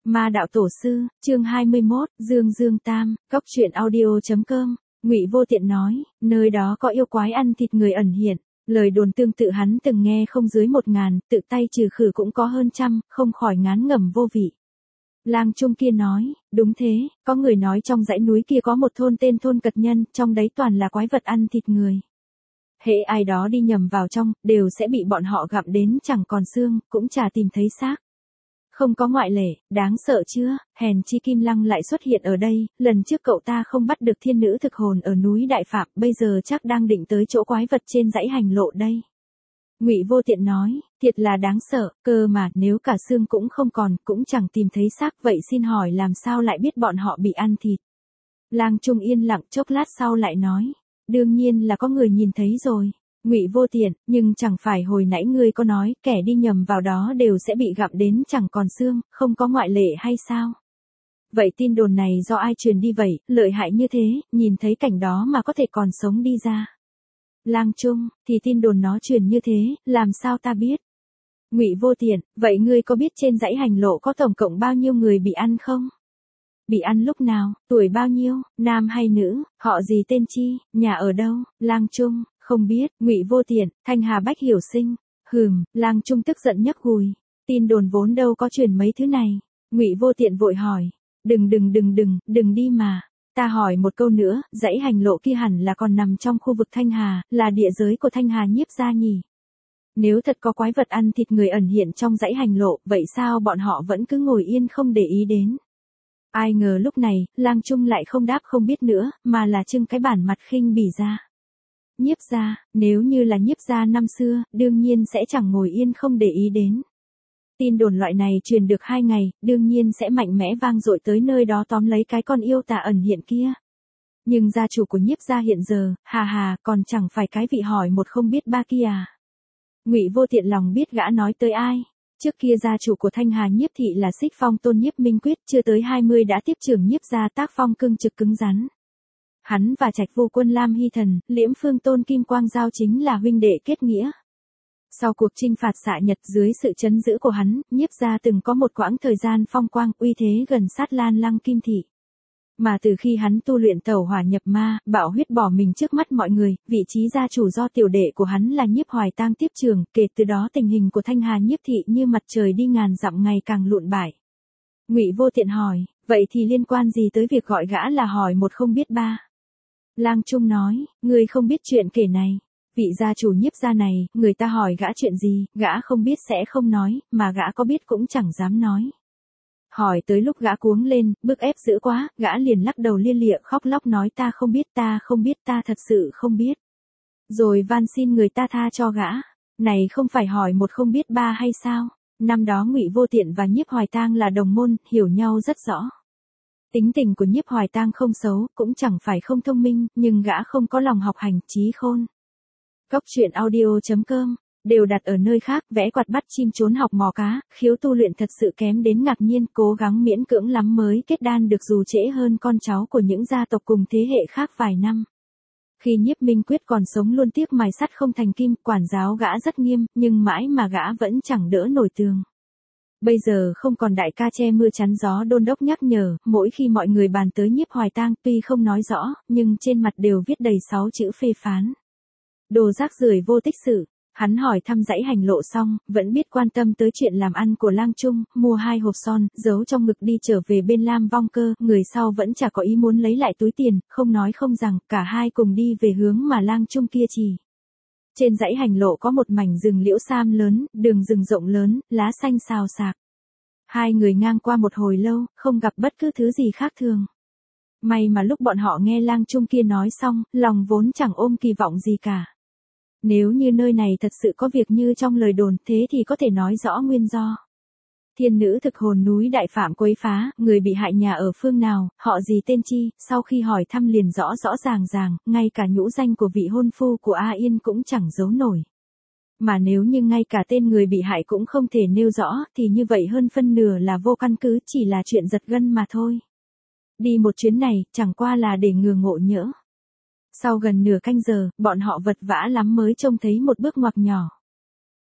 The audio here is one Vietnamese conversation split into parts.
Ma đạo tổ sư, chương 21, Dương Dương Tam, Cốc truyện audio.com. Ngụy Vô Tiện nói, nơi đó có yêu quái ăn thịt người ẩn hiện, lời đồn tương tự hắn từng nghe không dưới 1000, tự tay trừ khử cũng có hơn trăm, không khỏi ngán ngẩm vô vị. Lang Trung kia nói, đúng thế, có người nói trong dãy núi kia có một thôn tên thôn Cật Nhân, trong đấy toàn là quái vật ăn thịt người. Hễ ai đó đi nhầm vào trong, đều sẽ bị bọn họ gặm đến chẳng còn xương, cũng chả tìm thấy xác. Không có ngoại lệ, đáng sợ chưa, hèn chi Kim Lăng lại xuất hiện ở đây, lần trước cậu ta không bắt được thiên nữ thực hồn ở núi Đại Phạm, bây giờ chắc đang định tới chỗ quái vật trên dãy hành lộ đây. Ngụy Vô Tiện nói, thiệt là đáng sợ, cơ mà nếu cả xương cũng không còn, cũng chẳng tìm thấy xác, vậy xin hỏi làm sao lại biết bọn họ bị ăn thịt. Lang Trung yên lặng chốc lát sau lại nói, đương nhiên là có người nhìn thấy rồi. Ngụy Vô Tiện, nhưng chẳng phải hồi nãy ngươi có nói, kẻ đi nhầm vào đó đều sẽ bị gặm đến chẳng còn xương, không có ngoại lệ hay sao? Vậy tin đồn này do ai truyền đi vậy, lợi hại như thế, nhìn thấy cảnh đó mà có thể còn sống đi ra? Lang Trung, thì tin đồn nó truyền như thế, làm sao ta biết? Ngụy Vô Tiện, vậy ngươi có biết trên dãy hành lộ có tổng cộng bao nhiêu người bị ăn không? Bị ăn lúc nào, tuổi bao nhiêu, nam hay nữ, họ gì tên chi, nhà ở đâu? Lang Trung, không biết. Ngụy Vô Tiện, Thanh Hà Bách Hiểu Sinh. Lang Trung tức giận nhấc gùi. Tin đồn vốn đâu có truyền mấy thứ này. Ngụy Vô Tiện vội hỏi, đừng đi mà. Ta hỏi một câu nữa, dãy hành lộ kia hẳn là còn nằm trong khu vực Thanh Hà, là địa giới của Thanh Hà Nhiếp gia nhỉ? Nếu thật có quái vật ăn thịt người ẩn hiện trong dãy hành lộ, vậy sao bọn họ vẫn cứ ngồi yên không để ý đến? Ai ngờ lúc này, Lang Trung lại không đáp không biết nữa, mà là trưng cái bản mặt khinh bỉ ra. Nhiếp gia, nếu như là Nhiếp gia năm xưa, đương nhiên sẽ chẳng ngồi yên không để ý đến. Tin đồn loại này truyền được 2 ngày, đương nhiên sẽ mạnh mẽ vang dội tới nơi đó tóm lấy cái con yêu tà ẩn hiện kia. Nhưng gia chủ của Nhiếp gia hiện giờ, còn chẳng phải cái vị hỏi một không biết ba kia à. Ngụy Vô Tiện lòng biết gã nói tới ai. Trước kia gia chủ của Thanh Hà Nhiếp thị là Xích Phong Tôn Nhiếp Minh Quyết, chưa tới 20 đã tiếp trưởng Nhiếp gia tác phong cương trực cứng rắn. Hắn và Trạch Vô Quân Lam Hy Thần, Liễm Phương Tôn Kim Quang Giao chính là huynh đệ kết nghĩa. Sau cuộc chinh phạt Xạ Nhật dưới sự trấn giữ của hắn, Nhiếp gia từng có một quãng thời gian phong quang uy thế gần sát Lan Lăng Kim thị. Mà từ khi hắn tu luyện tẩu hỏa nhập ma, bạo huyết bỏ mình trước mắt mọi người, vị trí gia chủ do tiểu đệ của hắn là Nhiếp Hoài Tang tiếp trường, kể từ đó tình hình của Thanh Hà Nhiếp thị như mặt trời đi ngàn dặm ngày càng lụn bại. Ngụy Vô Tiện hỏi, vậy thì liên quan gì tới việc gọi gã là hỏi một không biết ba? Lang Trung nói, ngươi không biết chuyện kể này. Vị gia chủ Nhiếp gia này, người ta hỏi gã chuyện gì, gã không biết sẽ không nói, mà gã có biết cũng chẳng dám nói. Hỏi tới lúc gã cuống lên, bức ép dữ quá, gã liền lắc đầu lia lịa khóc lóc nói ta không biết, ta thật sự không biết. Rồi van xin người ta tha cho gã. Này không phải hỏi một không biết ba hay sao? Năm đó Ngụy Vô Tiện và Nhiếp Hoài Tang là đồng môn, hiểu nhau rất rõ. Tính tình của Nhiếp Hoài Tang không xấu, cũng chẳng phải không thông minh, nhưng gã không có lòng học hành, trí khôn. Cốc truyện audio.com, đều đặt ở nơi khác, vẽ quạt bắt chim trốn học mò cá, khiếu tu luyện thật sự kém đến ngạc nhiên, cố gắng miễn cưỡng lắm mới kết đan được dù trễ hơn con cháu của những gia tộc cùng thế hệ khác vài năm. Khi Nhiếp Minh Quyết còn sống luôn tiếc mài sắt không thành kim, quản giáo gã rất nghiêm, nhưng mãi mà gã vẫn chẳng đỡ nổi tường. Bây giờ không còn đại ca che mưa chắn gió đôn đốc nhắc nhở, mỗi khi mọi người bàn tới Nhiếp Hoài Tang, tuy không nói rõ, nhưng trên mặt đều viết đầy 6 chữ phê phán. Đồ rác rưởi vô tích sự. Hắn hỏi thăm dãy hành lộ xong, vẫn biết quan tâm tới chuyện làm ăn của Lang Trung, mua 2 hộp son, giấu trong ngực đi trở về bên Lam Vong Cơ, người sau vẫn chả có ý muốn lấy lại túi tiền, không nói không rằng, cả hai cùng đi về hướng mà Lang Trung kia chỉ. Trên dãy hành lộ có một mảnh rừng liễu sam lớn, đường rừng rộng lớn, lá xanh xào xạc. Hai người ngang qua một hồi lâu, không gặp bất cứ thứ gì khác thường. May mà lúc bọn họ nghe Lang Trung kia nói xong, lòng vốn chẳng ôm kỳ vọng gì cả. Nếu như nơi này thật sự có việc như trong lời đồn, thế thì có thể nói rõ nguyên do. Thiên nữ thực hồn núi Đại Phạm quấy phá, người bị hại nhà ở phương nào, họ gì tên chi, sau khi hỏi thăm liền rõ ràng, ngay cả nhũ danh của vị hôn phu của A Yên cũng chẳng giấu nổi. Mà nếu như ngay cả tên người bị hại cũng không thể nêu rõ, thì như vậy hơn phân nửa là vô căn cứ, chỉ là chuyện giật gân mà thôi. Đi một chuyến này, chẳng qua là để ngừa ngộ nhỡ. Sau gần nửa canh giờ, bọn họ vật vã lắm mới trông thấy một bước ngoặt nhỏ.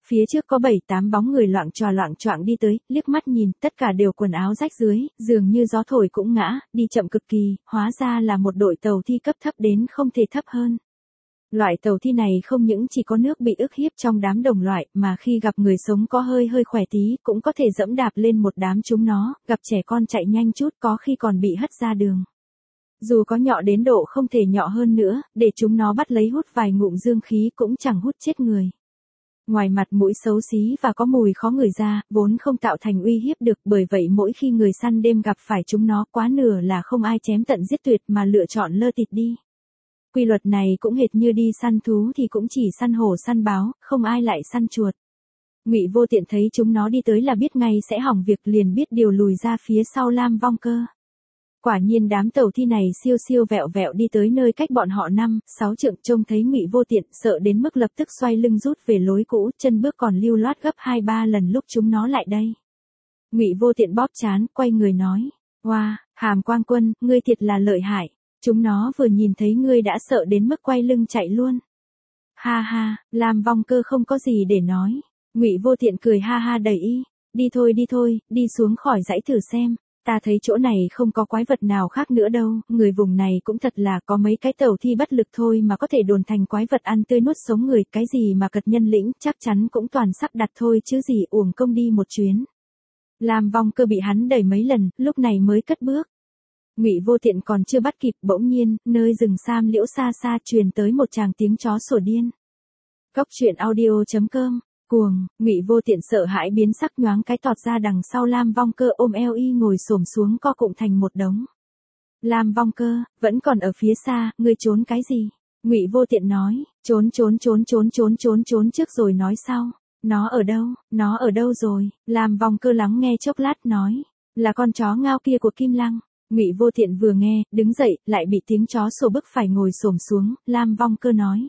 Phía trước có 7-8 bóng người loạng choạng đi tới, liếc mắt nhìn, tất cả đều quần áo rách rưới, dường như gió thổi cũng ngã, đi chậm cực kỳ, hóa ra là một đội tàu thi cấp thấp đến không thể thấp hơn. Loại tàu thi này không những chỉ có nước bị ức hiếp trong đám đồng loại, mà khi gặp người sống có hơi khỏe tí, cũng có thể dẫm đạp lên một đám chúng nó, gặp trẻ con chạy nhanh chút có khi còn bị hất ra đường. Dù có nhọ đến độ không thể nhọ hơn nữa, để chúng nó bắt lấy hút vài ngụm dương khí cũng chẳng hút chết người. Ngoài mặt mũi xấu xí và có mùi khó ngửi ra, vốn không tạo thành uy hiếp được, bởi vậy mỗi khi người săn đêm gặp phải chúng nó quá nửa là không ai chém tận giết tuyệt mà lựa chọn lơ thịt đi. Quy luật này cũng hệt như đi săn thú thì cũng chỉ săn hổ săn báo, không ai lại săn chuột. Ngụy Vô Tiện thấy chúng nó đi tới là biết ngay sẽ hỏng việc, liền biết điều lùi ra phía sau Lam Vong Cơ. Quả nhiên đám tàu thi này siêu vẹo đi tới nơi cách bọn họ 5-6 trượng, trông thấy Ngụy Vô Tiện sợ đến mức lập tức xoay lưng rút về lối cũ, chân bước còn lưu loát gấp 2-3 lần lúc chúng nó lại đây. Ngụy Vô Tiện bóp trán, quay người nói: "Oa, Hàm Quang Quân, ngươi thiệt là lợi hại. Chúng nó vừa nhìn thấy ngươi đã sợ đến mức quay lưng chạy luôn." Ha ha, Lam Vong Cơ không có gì để nói. Ngụy Vô Tiện cười ha ha đầy ý: đi thôi, đi xuống khỏi dãy thử xem. Ta thấy chỗ này không có quái vật nào khác nữa đâu, người vùng này cũng thật là có mấy cái tàu thi bất lực thôi mà có thể đồn thành quái vật ăn tươi nuốt sống người, cái gì mà cật nhân lĩnh, chắc chắn cũng toàn sắp đặt thôi chứ gì, uổng công đi một chuyến. Lam Vong Cơ bị hắn đẩy mấy lần, lúc này mới cất bước. Ngụy Vô Tiện còn chưa bắt kịp, bỗng nhiên, nơi rừng sam liễu xa xa truyền tới một tràng tiếng chó sủa điên. Góc truyện audio.com. Cuồng, Ngụy Vô Tiện sợ hãi biến sắc, nhoáng cái tọt ra đằng sau Lam Vong Cơ, ôm eo y ngồi xổm xuống co cụm thành một đống. Lam Vong Cơ, vẫn còn ở phía xa, ngươi trốn cái gì? Ngụy Vô Tiện nói: trốn trước rồi nói sau. Nó ở đâu rồi? Lam Vong Cơ lắng nghe chốc lát nói: là con chó ngao kia của Kim Lăng. Ngụy Vô Tiện vừa nghe, đứng dậy, lại bị tiếng chó sủa bức phải ngồi xổm xuống. Lam Vong Cơ nói: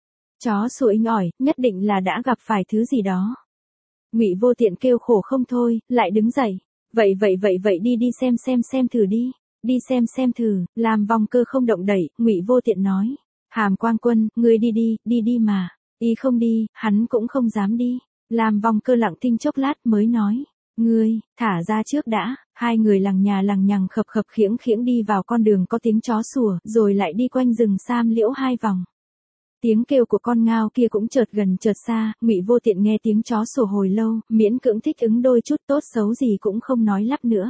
chó sủa inh ỏi, nhất định là đã gặp phải thứ gì đó. Ngụy Vô Tiện kêu khổ không thôi, lại đứng dậy. Vậy đi xem thử đi. Đi xem thử. Lam Vong Cơ không động đậy, Ngụy Vô Tiện nói: Hàm Quang Quân, ngươi đi mà. Y không đi, hắn cũng không dám đi. Lam Vong Cơ lặng thinh chốc lát mới nói: ngươi, thả ra trước đã. Hai người lằng nhà lằng nhằng khập khiễng đi vào con đường có tiếng chó sủa, rồi lại đi quanh rừng sam liễu 2 vòng. Tiếng kêu của con ngao kia cũng chợt gần chợt xa, Ngụy Vô Tiện nghe tiếng chó sủa hồi lâu, miễn cưỡng thích ứng đôi chút, tốt xấu gì cũng không nói lắp nữa.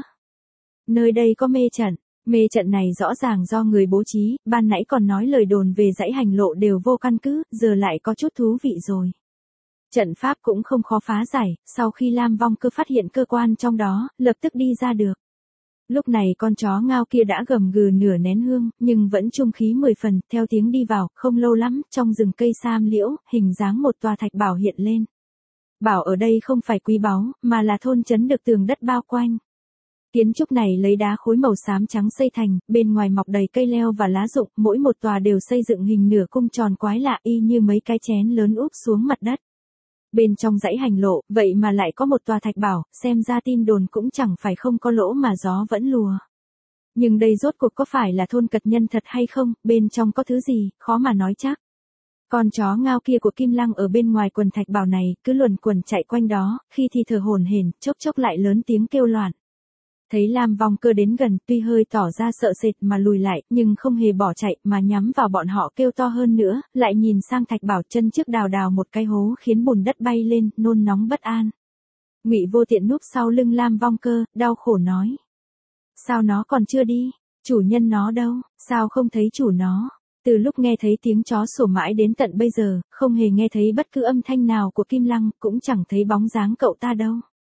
Nơi đây có mê trận này rõ ràng do người bố trí, ban nãy còn nói lời đồn về dãy hành lộ đều vô căn cứ, giờ lại có chút thú vị rồi. Trận pháp cũng không khó phá giải, sau khi Lam Vong Cơ phát hiện cơ quan trong đó, lập tức đi ra được. Lúc này con chó ngao kia đã gầm gừ nửa nén hương, nhưng vẫn trung khí 10 phần, theo tiếng đi vào, không lâu lắm, trong rừng cây sam liễu, hình dáng một tòa thạch bảo hiện lên. Bảo ở đây không phải quý báu, mà là thôn trấn được tường đất bao quanh. Kiến trúc này lấy đá khối màu xám trắng xây thành, bên ngoài mọc đầy cây leo và lá rụng, mỗi một tòa đều xây dựng hình nửa cung tròn quái lạ y như mấy cái chén lớn úp xuống mặt đất. Bên trong dãy hành lộ, vậy mà lại có một tòa thạch bảo, xem ra tin đồn cũng chẳng phải không có lỗ mà gió vẫn lùa. Nhưng đây rốt cuộc có phải là thôn cật nhân thật hay không, bên trong có thứ gì, khó mà nói chắc. Con chó ngao kia của Kim Lăng ở bên ngoài quần thạch bảo này, cứ luẩn quẩn chạy quanh đó, khi thì thở hổn hển, chốc lại lớn tiếng kêu loạn. Thấy Lam Vong Cơ đến gần, tuy hơi tỏ ra sợ sệt mà lùi lại, nhưng không hề bỏ chạy, mà nhắm vào bọn họ kêu to hơn nữa, lại nhìn sang thạch bảo chân trước đào một cái hố khiến bùn đất bay lên, nôn nóng bất an. Ngụy Vô Tiện núp sau lưng Lam Vong Cơ, đau khổ nói: sao nó còn chưa đi? Chủ nhân nó đâu? Sao không thấy chủ nó? Từ lúc nghe thấy tiếng chó sủa mãi đến tận bây giờ, không hề nghe thấy bất cứ âm thanh nào của Kim Lăng, cũng chẳng thấy bóng dáng cậu ta đâu.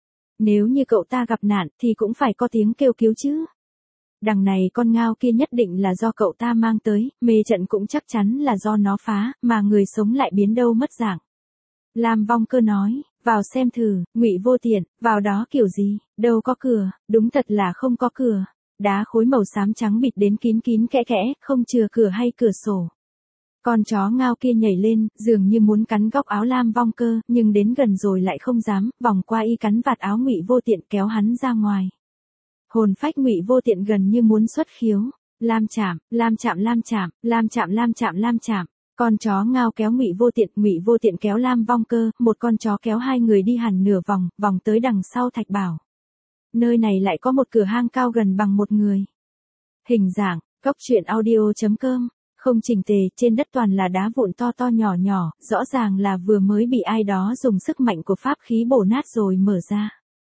Nếu như cậu ta gặp nạn thì cũng phải có tiếng kêu cứu chứ. Đằng này con ngao kia nhất định là do cậu ta mang tới, mê trận cũng chắc chắn là do nó phá, mà người sống lại biến đâu mất dạng. Lam Vong Cơ nói: vào xem thử. Ngụy Vô Tiện: vào đó kiểu gì, đâu có cửa, đúng thật là không có cửa. Đá khối màu xám trắng bịt đến kín kẽ, không chừa cửa hay cửa sổ. Con chó ngao kia nhảy lên, dường như muốn cắn góc áo Lam Vong Cơ, nhưng đến gần rồi lại không dám, vòng qua y cắn vạt áo Ngụy Vô Tiện kéo hắn ra ngoài. Hồn phách Ngụy Vô Tiện gần như muốn xuất khiếu. Lam chạm. Con chó Ngao kéo Ngụy Vô Tiện kéo Lam Vong Cơ, một con chó kéo hai người đi hẳn nửa vòng, vòng tới đằng sau Thạch Bảo. Nơi này lại có một cửa hang cao gần bằng một người. Hình dạng, coctruyện.audio.com, không chỉnh tề, trên đất toàn là đá vụn to to nhỏ nhỏ, rõ ràng là vừa mới bị ai đó dùng sức mạnh của pháp khí bổ nát rồi mở ra.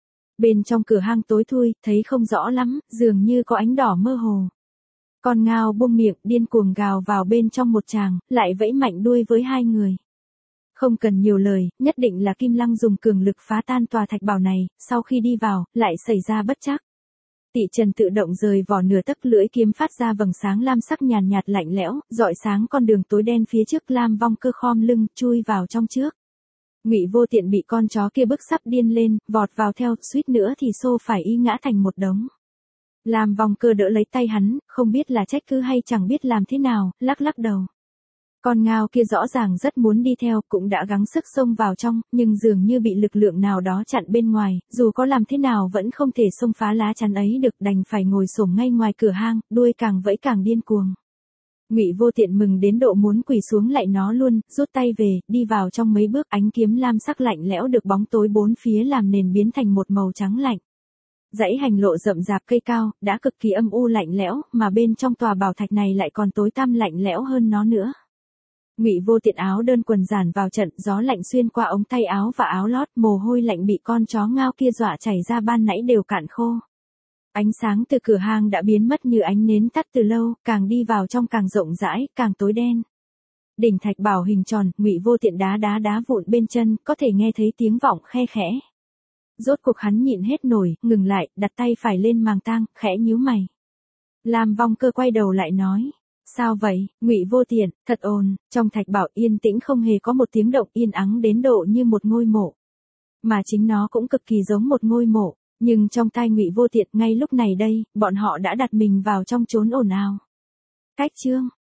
Bên trong cửa hang tối thui, thấy không rõ lắm, dường như có ánh đỏ mơ hồ. Con Ngao buông miệng, điên cuồng gào vào bên trong một tràng, lại vẫy mạnh đuôi với hai người. Không cần nhiều lời, nhất định là Kim Lăng dùng cường lực phá tan tòa thạch bảo này, sau khi đi vào, lại xảy ra bất trắc. Tị Trần tự động rời vỏ nửa tấc lưỡi kiếm phát ra vầng sáng lam sắc nhàn nhạt lạnh lẽo, rọi sáng con đường tối đen phía trước. Lam Vong Cơ khom lưng, chui vào trong trước. Ngụy Vô Tiện bị con chó kia bức sắp điên lên, vọt vào theo, suýt nữa thì xô phải y ngã thành một đống. Lam Vong Cơ đỡ lấy tay hắn, không biết là trách cứ hay chẳng biết làm thế nào, lắc lắc đầu. Con Ngao kia rõ ràng rất muốn đi theo, cũng đã gắng sức xông vào trong, nhưng dường như bị lực lượng nào đó chặn bên ngoài, dù có làm thế nào vẫn không thể xông phá lá chắn ấy được, đành phải ngồi xổm ngay ngoài cửa hang, đuôi càng vẫy càng điên cuồng. Ngụy Vô Tiện mừng đến độ muốn quỳ xuống lạy nó luôn, rút tay về, đi vào trong mấy bước, ánh kiếm lam sắc lạnh lẽo được bóng tối bốn phía làm nền biến thành một màu trắng lạnh. Dãy hành lộ rậm rạp cây cao, đã cực kỳ âm u lạnh lẽo, mà bên trong tòa bảo thạch này lại còn tối tăm lạnh lẽo hơn nó nữa. Ngụy Vô Tiện áo đơn quần giản vào trận, gió lạnh xuyên qua ống tay áo và áo lót, mồ hôi lạnh bị con chó Ngao kia dọa chảy ra ban nãy đều cạn khô. Ánh sáng từ cửa hang đã biến mất như ánh nến tắt từ lâu, càng đi vào trong càng rộng rãi, càng tối đen. Đỉnh thạch bảo hình tròn, Ngụy Vô Tiện đá vụn bên chân, có thể nghe thấy tiếng vọng khe khẽ. Rốt cuộc hắn nhịn hết nổi, ngừng lại, đặt tay phải lên màng tang, khẽ nhíu mày. Lam Vong Cơ quay đầu lại nói. Sao vậy, Ngụy Vô Tiện, thật ồn, trong thạch bảo yên tĩnh không hề có một tiếng động, yên ắng đến độ như một ngôi mộ. Mà chính nó cũng cực kỳ giống một ngôi mộ, nhưng trong tai Ngụy Vô Tiện ngay lúc này đây, bọn họ đã đặt mình vào trong chốn ồn ào. Cách chương